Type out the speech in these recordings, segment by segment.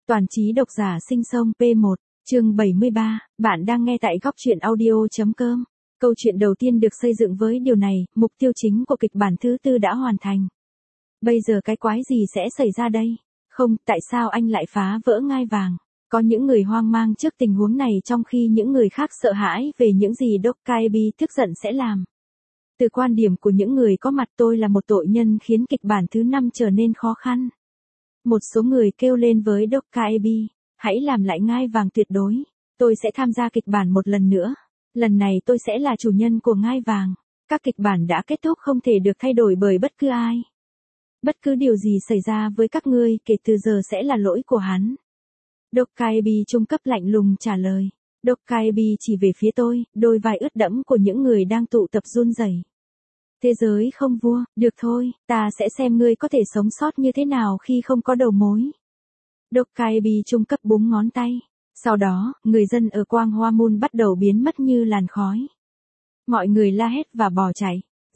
Toàn trí độc giả sinh sông P1, chương 73, bạn đang nghe tại góc truyện audio.com. Câu chuyện đầu tiên được xây dựng với điều này, mục tiêu chính của kịch bản thứ tư đã hoàn thành. Bây giờ cái quái gì sẽ xảy ra đây? Không, tại sao anh lại phá vỡ ngai vàng? Có những người hoang mang trước tình huống này trong khi những người khác sợ hãi về những gì Dokkaebi tức giận sẽ làm. Từ quan điểm của những người có mặt, tôi là một tội nhân khiến kịch bản thứ 5 trở nên khó khăn. Một số người kêu lên với Dokkaebi, hãy làm lại ngai vàng tuyệt đối. Tôi sẽ tham gia kịch bản một lần nữa. Lần này tôi sẽ là chủ nhân của ngai vàng. Các kịch bản đã kết thúc không thể được thay đổi bởi bất cứ ai. Bất cứ điều gì xảy ra với các ngươi kể từ giờ sẽ là lỗi của hắn. Dokkaebi trung cấp lạnh lùng trả lời. Dokkaebi chỉ về phía tôi, đôi vai ướt đẫm của những người đang tụ tập run rẩy. Thế giới không vua, được thôi, ta sẽ xem ngươi có thể sống sót như thế nào khi không có đầu mối. Dokkaebi trung cấp búng ngón tay. Sau đó, người dân ở Quang Hoa Moon bắt đầu biến mất như làn khói. Mọi người la hét và bỏ chạy.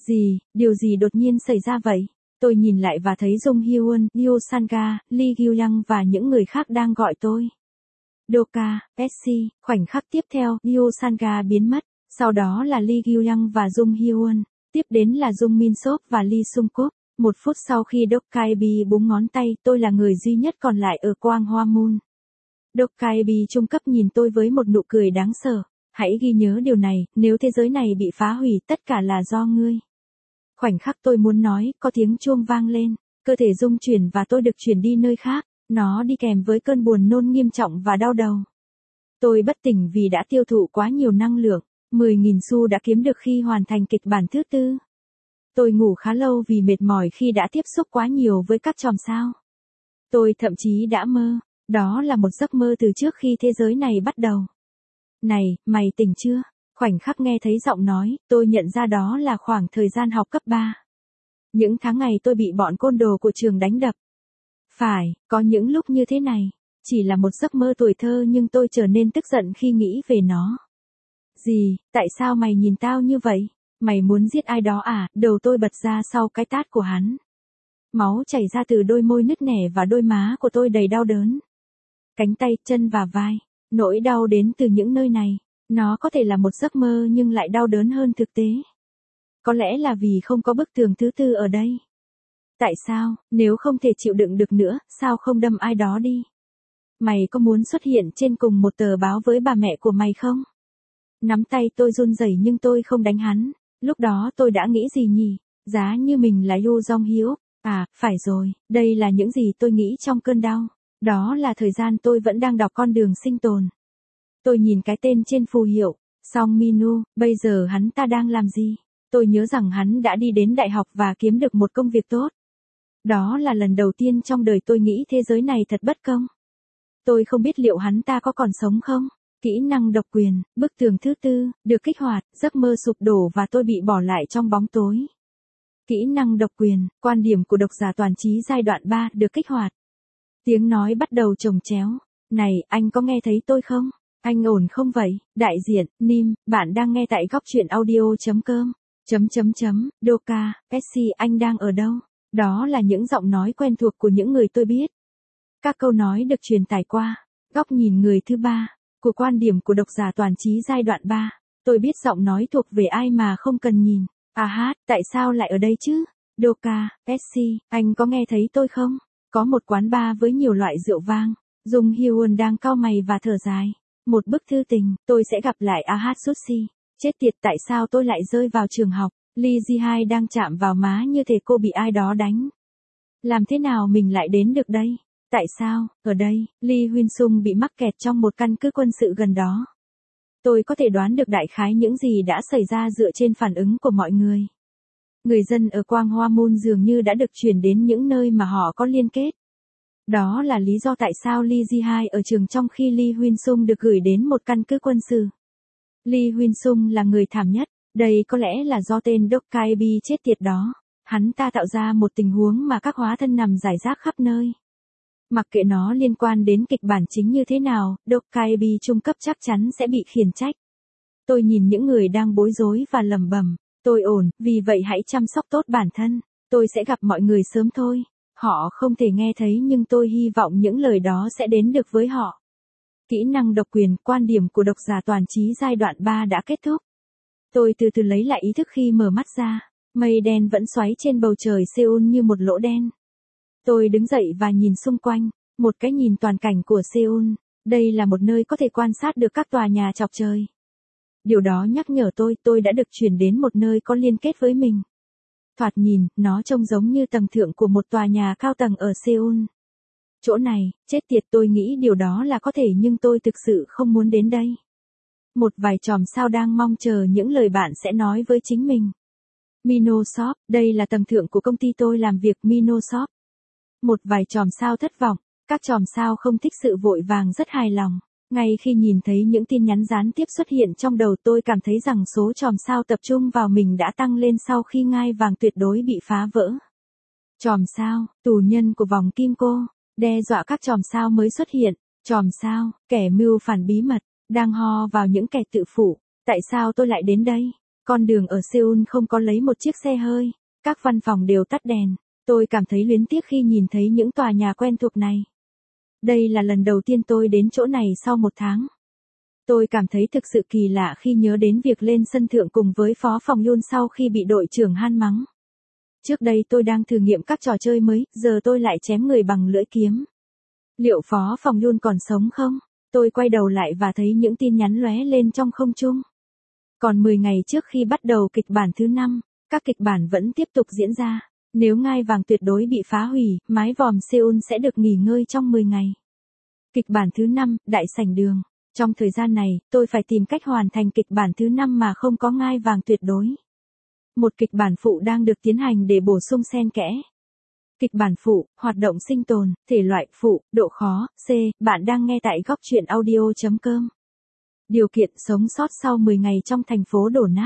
Điều gì đột nhiên xảy ra vậy? Tôi nhìn lại và thấy Jung Hyun, Yoo Sanga, Lee Gyu-young và những người khác đang gọi tôi. Doka, Pepsi, khoảnh khắc tiếp theo, Yoo Sanga biến mất, sau đó là Lee Gyu-young và Jung Hyun, tiếp đến là Jung Min-sop và Lee Sung-kook. Một phút sau khi Dokkaebi búng ngón tay, tôi là người duy nhất còn lại ở Quang Hoa Moon. Dokkaebi trung cấp nhìn tôi với một nụ cười đáng sợ. Hãy ghi nhớ điều này, nếu thế giới này bị phá hủy, tất cả là do ngươi. Khoảnh khắc tôi muốn nói, có tiếng chuông vang lên, cơ thể rung chuyển và tôi được chuyển đi nơi khác, nó đi kèm với cơn buồn nôn nghiêm trọng và đau đầu. Tôi bất tỉnh vì đã tiêu thụ quá nhiều năng lượng, 10.000 xu đã kiếm được khi hoàn thành kịch bản thứ tư. Tôi ngủ khá lâu vì mệt mỏi khi đã tiếp xúc quá nhiều với các chòm sao. Tôi thậm chí đã mơ, đó là một giấc mơ từ trước khi thế giới này bắt đầu. Này, mày tỉnh chưa? Khoảnh khắc nghe thấy giọng nói, tôi nhận ra đó là khoảng thời gian học cấp 3. Những tháng ngày tôi bị bọn côn đồ của trường đánh đập. Phải, có những lúc như thế này. Chỉ là một giấc mơ tuổi thơ nhưng tôi trở nên tức giận khi nghĩ về nó. Tại sao mày nhìn tao như vậy? Mày muốn giết ai đó à? Đầu tôi bật ra sau cái tát của hắn. Máu chảy ra từ đôi môi nứt nẻ và đôi má của tôi đầy đau đớn. Cánh tay, chân và vai. Nỗi đau đến từ những nơi này. Nó có thể là một giấc mơ nhưng lại đau đớn hơn thực tế. Có lẽ là vì không có bức tường thứ tư ở đây. Tại sao, nếu không thể chịu đựng được nữa, sao không đâm ai đó đi? Mày có muốn xuất hiện trên cùng một tờ báo với bà mẹ của mày không? Nắm tay tôi run rẩy nhưng tôi không đánh hắn. Lúc đó tôi đã nghĩ gì nhỉ? Giá như mình là Yoo Jong Hyuk. À, phải rồi, đây là những gì tôi nghĩ trong cơn đau. Đó là thời gian tôi vẫn đang đọc con đường sinh tồn. Tôi nhìn cái tên trên phù hiệu, Song Min-woo, bây giờ hắn ta đang làm gì? Tôi nhớ rằng hắn đã đi đến đại học và kiếm được một công việc tốt. Đó là lần đầu tiên trong đời tôi nghĩ thế giới này thật bất công. Tôi không biết liệu hắn ta có còn sống không? Kỹ năng độc quyền, bức tường thứ tư, được kích hoạt, giấc mơ sụp đổ và tôi bị bỏ lại trong bóng tối. Kỹ năng độc quyền, quan điểm của độc giả toàn trí giai đoạn 3 được kích hoạt. Tiếng nói bắt đầu chồng chéo. Này, anh có nghe thấy tôi không? Anh ổn không vậy? Đại diện, Nim, bạn đang nghe tại góc truyện audio.com. Doka, Pepsi, anh đang ở đâu? Đó là những giọng nói quen thuộc của những người tôi biết. Các câu nói được truyền tải qua góc nhìn người thứ ba, của quan điểm của độc giả toàn trí giai đoạn 3. Tôi biết giọng nói thuộc về ai mà không cần nhìn. Tại sao lại ở đây chứ? Doka, Pepsi, anh có nghe thấy tôi không? Có một quán bar với nhiều loại rượu vang. Jung Hyun đang cau mày và thở dài. Một bức thư tình, tôi sẽ gặp lại Sushi. Chết tiệt, tại sao tôi lại rơi vào trường học? Lee Ji-hai đang chạm vào má như thể cô bị ai đó đánh. Làm thế nào mình lại đến được đây? Tại sao, ở đây, Lee Hyun-sung bị mắc kẹt trong một căn cứ quân sự gần đó. Tôi có thể đoán được đại khái những gì đã xảy ra dựa trên phản ứng của mọi người. Người dân ở Quang Hoa Moon dường như đã được chuyển đến những nơi mà họ có liên kết. Đó là lý do tại sao Lee Ji-hai ở trường trong khi Lee Hyun-sung được gửi đến một căn cứ quân sự. Lee Hyun-sung là người thảm nhất. Đây có lẽ là do tên Dokkaebi chết tiệt đó. Hắn ta tạo ra một tình huống mà các hóa thân nằm rải rác khắp nơi. Mặc kệ nó liên quan đến kịch bản chính như thế nào, Dokkaebi trung cấp chắc chắn sẽ bị khiển trách. Tôi nhìn những người đang bối rối và lẩm bẩm. Tôi ổn, vì vậy hãy chăm sóc tốt bản thân. Tôi sẽ gặp mọi người sớm thôi. Họ không thể nghe thấy nhưng tôi hy vọng những lời đó sẽ đến được với họ. Kỹ năng độc quyền, quan điểm của độc giả toàn trí giai đoạn 3 đã kết thúc. Tôi từ từ lấy lại ý thức khi mở mắt ra. Mây đen vẫn xoáy trên bầu trời Seoul như một lỗ đen. Tôi đứng dậy và nhìn xung quanh, một cái nhìn toàn cảnh của Seoul. Đây là một nơi có thể quan sát được các tòa nhà chọc trời. Điều đó nhắc nhở tôi đã được chuyển đến một nơi có liên kết với mình. Thoạt nhìn, nó trông giống như tầng thượng của một tòa nhà cao tầng ở Seoul. Chỗ này, chết tiệt, tôi nghĩ điều đó là có thể nhưng tôi thực sự không muốn đến đây. Một vài chòm sao đang mong chờ những lời bạn sẽ nói với chính mình. Minoshop, đây là tầng thượng của công ty tôi làm việc Minoshop. Một vài chòm sao thất vọng, các chòm sao không thích sự vội vàng rất hài lòng. Ngay khi nhìn thấy những tin nhắn gián tiếp xuất hiện trong đầu tôi cảm thấy rằng số chòm sao tập trung vào mình đã tăng lên sau khi ngai vàng tuyệt đối bị phá vỡ. Chòm sao, tù nhân của vòng kim cô, đe dọa các chòm sao mới xuất hiện. Chòm sao, kẻ mưu phản bí mật, đang ho vào những kẻ tự phụ. Tại sao tôi lại đến đây? Con đường ở Seoul không có lấy một chiếc xe hơi. Các văn phòng đều tắt đèn. Tôi cảm thấy luyến tiếc khi nhìn thấy những tòa nhà quen thuộc này. Đây là lần đầu tiên tôi đến chỗ này sau 1 tháng. Tôi cảm thấy thực sự kỳ lạ khi nhớ đến việc lên sân thượng cùng với phó phòng Yoon sau khi bị đội trưởng Han mắng. Trước đây tôi đang thử nghiệm các trò chơi mới, giờ tôi lại chém người bằng lưỡi kiếm. Liệu phó phòng Yoon còn sống không? Tôi quay đầu lại và thấy những tin nhắn lóe lên trong không trung. Còn 10 ngày trước khi bắt đầu kịch bản thứ 5, các kịch bản vẫn tiếp tục diễn ra. Nếu ngai vàng tuyệt đối bị phá hủy, mái vòm Seoul sẽ được nghỉ ngơi trong 10 ngày. Kịch bản thứ 5, đại sảnh đường. Trong thời gian này, tôi phải tìm cách hoàn thành kịch bản thứ 5 mà không có ngai vàng tuyệt đối. Một kịch bản phụ đang được tiến hành để bổ sung xen kẽ. Kịch bản phụ, hoạt động sinh tồn, thể loại phụ, độ khó, C, bạn đang nghe tại góc truyện audio.com. Điều kiện sống sót sau 10 ngày trong thành phố đổ nát.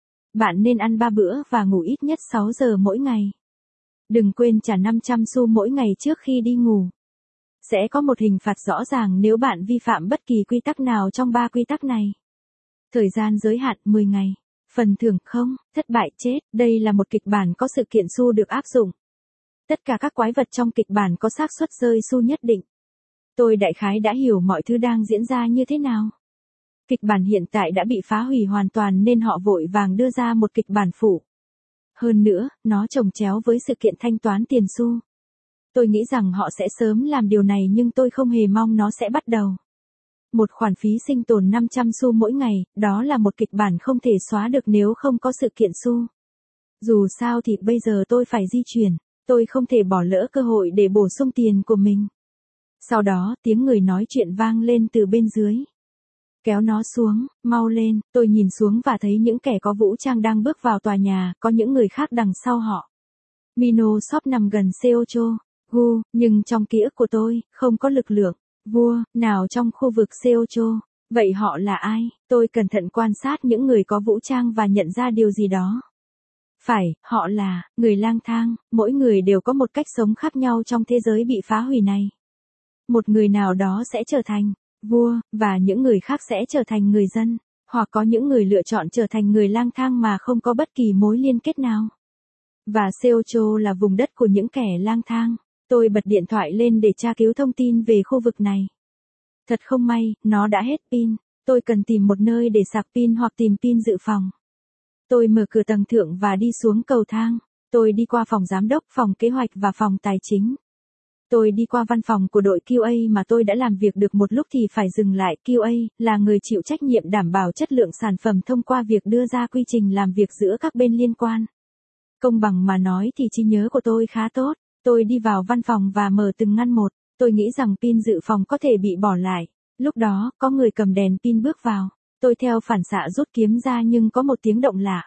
Bạn nên ăn 3 bữa và ngủ ít nhất 6 giờ mỗi ngày. Đừng quên trả 500 xu mỗi ngày trước khi đi ngủ. Sẽ có một hình phạt rõ ràng nếu bạn vi phạm bất kỳ quy tắc nào trong 3 quy tắc này. Thời gian giới hạn 10 ngày. Phần thưởng không, thất bại chết. Đây là một kịch bản có sự kiện xu được áp dụng. Tất cả các quái vật trong kịch bản có xác suất rơi xu nhất định. Tôi đại khái đã hiểu mọi thứ đang diễn ra như thế nào. Kịch bản hiện tại đã bị phá hủy hoàn toàn nên họ vội vàng đưa ra một kịch bản phụ. Hơn nữa, nó chồng chéo với sự kiện thanh toán tiền xu. Tôi nghĩ rằng họ sẽ sớm làm điều này nhưng tôi không hề mong nó sẽ bắt đầu. Một khoản phí sinh tồn 500 xu mỗi ngày, đó là một kịch bản không thể xóa được nếu không có sự kiện xu. Dù sao thì bây giờ tôi phải di chuyển, tôi không thể bỏ lỡ cơ hội để bổ sung tiền của mình. Sau đó, tiếng người nói chuyện vang lên từ bên dưới. Kéo nó xuống, mau lên, tôi nhìn xuống và thấy những kẻ có vũ trang đang bước vào tòa nhà, có những người khác đằng sau họ. Minoshop nằm gần Seocho, nhưng trong ký ức của tôi, không có lực lượng, vua, nào trong khu vực Seocho. Vậy họ là ai? Tôi cẩn thận quan sát những người có vũ trang và nhận ra điều gì đó. Phải, họ là người lang thang, mỗi người đều có một cách sống khác nhau trong thế giới bị phá hủy này. Một người nào đó sẽ trở thành vua, và những người khác sẽ trở thành người dân, hoặc có những người lựa chọn trở thành người lang thang mà không có bất kỳ mối liên kết nào. Và Seocho là vùng đất của những kẻ lang thang. Tôi bật điện thoại lên để tra cứu thông tin về khu vực này. Thật không may, nó đã hết pin. Tôi cần tìm một nơi để sạc pin hoặc tìm pin dự phòng. Tôi mở cửa tầng thượng và đi xuống cầu thang. Tôi đi qua phòng giám đốc, phòng kế hoạch và phòng tài chính. Tôi đi qua văn phòng của đội QA mà tôi đã làm việc được một lúc thì phải dừng lại. QA là người chịu trách nhiệm đảm bảo chất lượng sản phẩm thông qua việc đưa ra quy trình làm việc giữa các bên liên quan. Công bằng mà nói thì trí nhớ của tôi khá tốt. Tôi đi vào văn phòng và mở từng ngăn một. Tôi nghĩ rằng pin dự phòng có thể bị bỏ lại. Lúc đó, có người cầm đèn pin bước vào. Tôi theo phản xạ rút kiếm ra nhưng có một tiếng động lạ.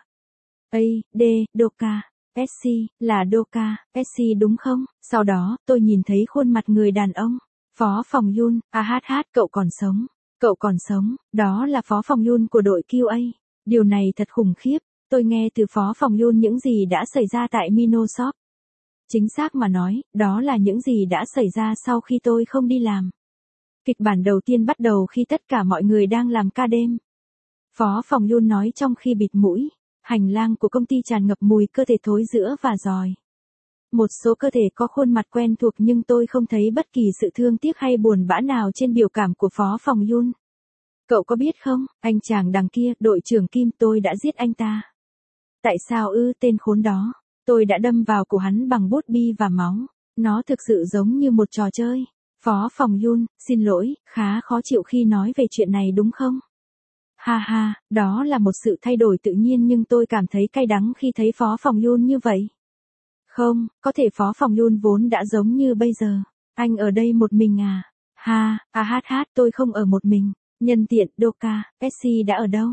Doka. Pepsi, là Doka, Pepsi đúng không? Sau đó, tôi nhìn thấy khuôn mặt người đàn ông. Phó phòng Yoon, cậu còn sống. Cậu còn sống, đó là phó phòng Yoon của đội QA. Điều này thật khủng khiếp. Tôi nghe từ phó phòng Yoon những gì đã xảy ra tại Minoshop. Chính xác mà nói, đó là những gì đã xảy ra sau khi tôi không đi làm. Kịch bản đầu tiên bắt đầu khi tất cả mọi người đang làm ca đêm. Phó phòng Yoon nói trong khi bịt mũi. Hành lang của công ty tràn ngập mùi cơ thể thối rữa và giòi. Một số cơ thể có khuôn mặt quen thuộc nhưng tôi không thấy bất kỳ sự thương tiếc hay buồn bã nào trên biểu cảm của Phó Phòng Yun. Cậu có biết không, anh chàng đằng kia, đội trưởng Kim, tôi đã giết anh ta. Tại sao ư, tên khốn đó? Tôi đã đâm vào cổ hắn bằng bút bi và máu. Nó thực sự giống như một trò chơi. Phó Phòng Yun, xin lỗi, khá khó chịu khi nói về chuyện này đúng không? Ha ha, đó là một sự thay đổi tự nhiên nhưng tôi cảm thấy cay đắng khi thấy Phó Phòng Yun như vậy. Không, có thể Phó Phòng Yun vốn đã giống như bây giờ. Anh ở đây một mình à? Ha, tôi không ở một mình. Nhân tiện, Doka, Pepsi đã ở đâu?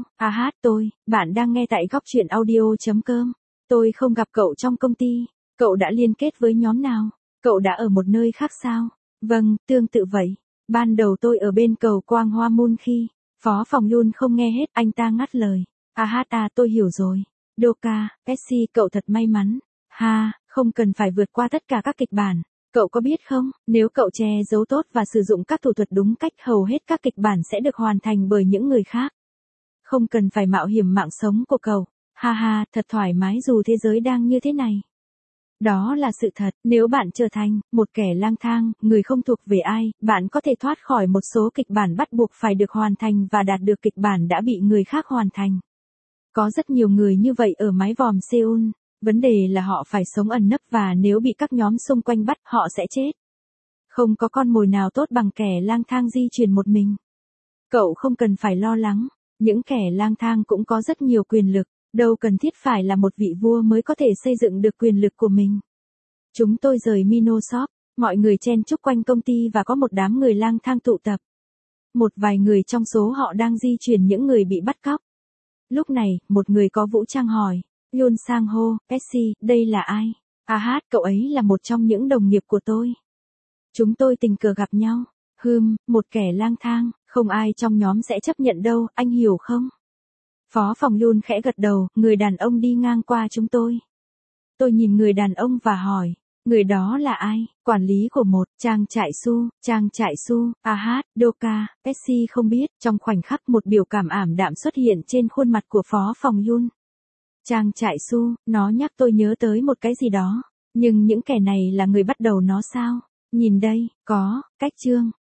Bạn đang nghe tại góc truyện audio.com. Tôi không gặp cậu trong công ty. Cậu đã liên kết với nhóm nào? Cậu đã ở một nơi khác sao? Vâng, tương tự vậy. Ban đầu tôi ở bên cầu Quang Hoa Moon khi Phó Phòng Yun không nghe hết, anh ta ngắt lời. Tôi hiểu rồi. Doka, Pepsi, cậu thật may mắn. Không cần phải vượt qua tất cả các kịch bản. Cậu có biết không, nếu cậu che giấu tốt và sử dụng các thủ thuật đúng cách, hầu hết các kịch bản sẽ được hoàn thành bởi những người khác. Không cần phải mạo hiểm mạng sống của cậu. Thật thoải mái dù thế giới đang như thế này. Đó là sự thật, nếu bạn trở thành một kẻ lang thang, người không thuộc về ai, bạn có thể thoát khỏi một số kịch bản bắt buộc phải được hoàn thành và đạt được kịch bản đã bị người khác hoàn thành. Có rất nhiều người như vậy ở mái vòm Seoul. Vấn đề là họ phải sống ẩn nấp và nếu bị các nhóm xung quanh bắt, họ sẽ chết. Không có con mồi nào tốt bằng kẻ lang thang di chuyển một mình. Cậu không cần phải lo lắng, những kẻ lang thang cũng có rất nhiều quyền lực, đâu cần thiết phải là một vị vua mới có thể xây dựng được quyền lực của mình. Chúng tôi rời Minoshop, mọi người chen chúc quanh công ty và có một đám người lang thang tụ tập. Một vài người trong số họ đang di chuyển những người bị bắt cóc. Lúc này, một người có vũ trang hỏi. Yun Sang Ho, Pepsi, đây là ai? Cậu ấy là một trong những đồng nghiệp của tôi. Chúng tôi tình cờ gặp nhau. Một kẻ lang thang, không ai trong nhóm sẽ chấp nhận đâu, anh hiểu không? Phó Phòng Yun khẽ gật đầu, người đàn ông đi ngang qua chúng tôi. Tôi nhìn người đàn ông và hỏi, người đó là ai? Quản lý của một trang trại su, Doka, Pepsi không biết. Trong khoảnh khắc một biểu cảm ảm đạm xuất hiện trên khuôn mặt của Phó Phòng Yun. Trang trại su, nó nhắc tôi nhớ tới một cái gì đó. Nhưng những kẻ này là người bắt đầu nó sao? Nhìn đây, có, cách chương.